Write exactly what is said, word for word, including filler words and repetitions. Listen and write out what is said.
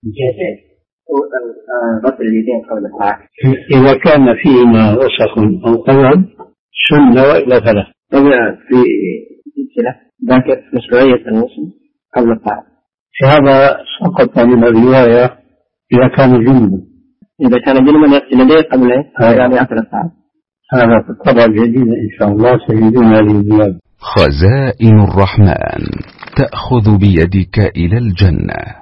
غسل اليدين قبل الطعام. إذا كان فيهما وسخ أو قذر سنة وإلا فلا. في سلسلة ذاكر مشروعية الوصل قبل الطعام. هذا سقط من الرواية إذا كان جنبا. إذا كان جنبا يغسل يديه قبل يعني أكل الطعام. هذا في الطبع الجديد إن شاء الله سيجدون هذه الزيادة. خزائن الرحمن تأخذ بيدك إلى الجنة.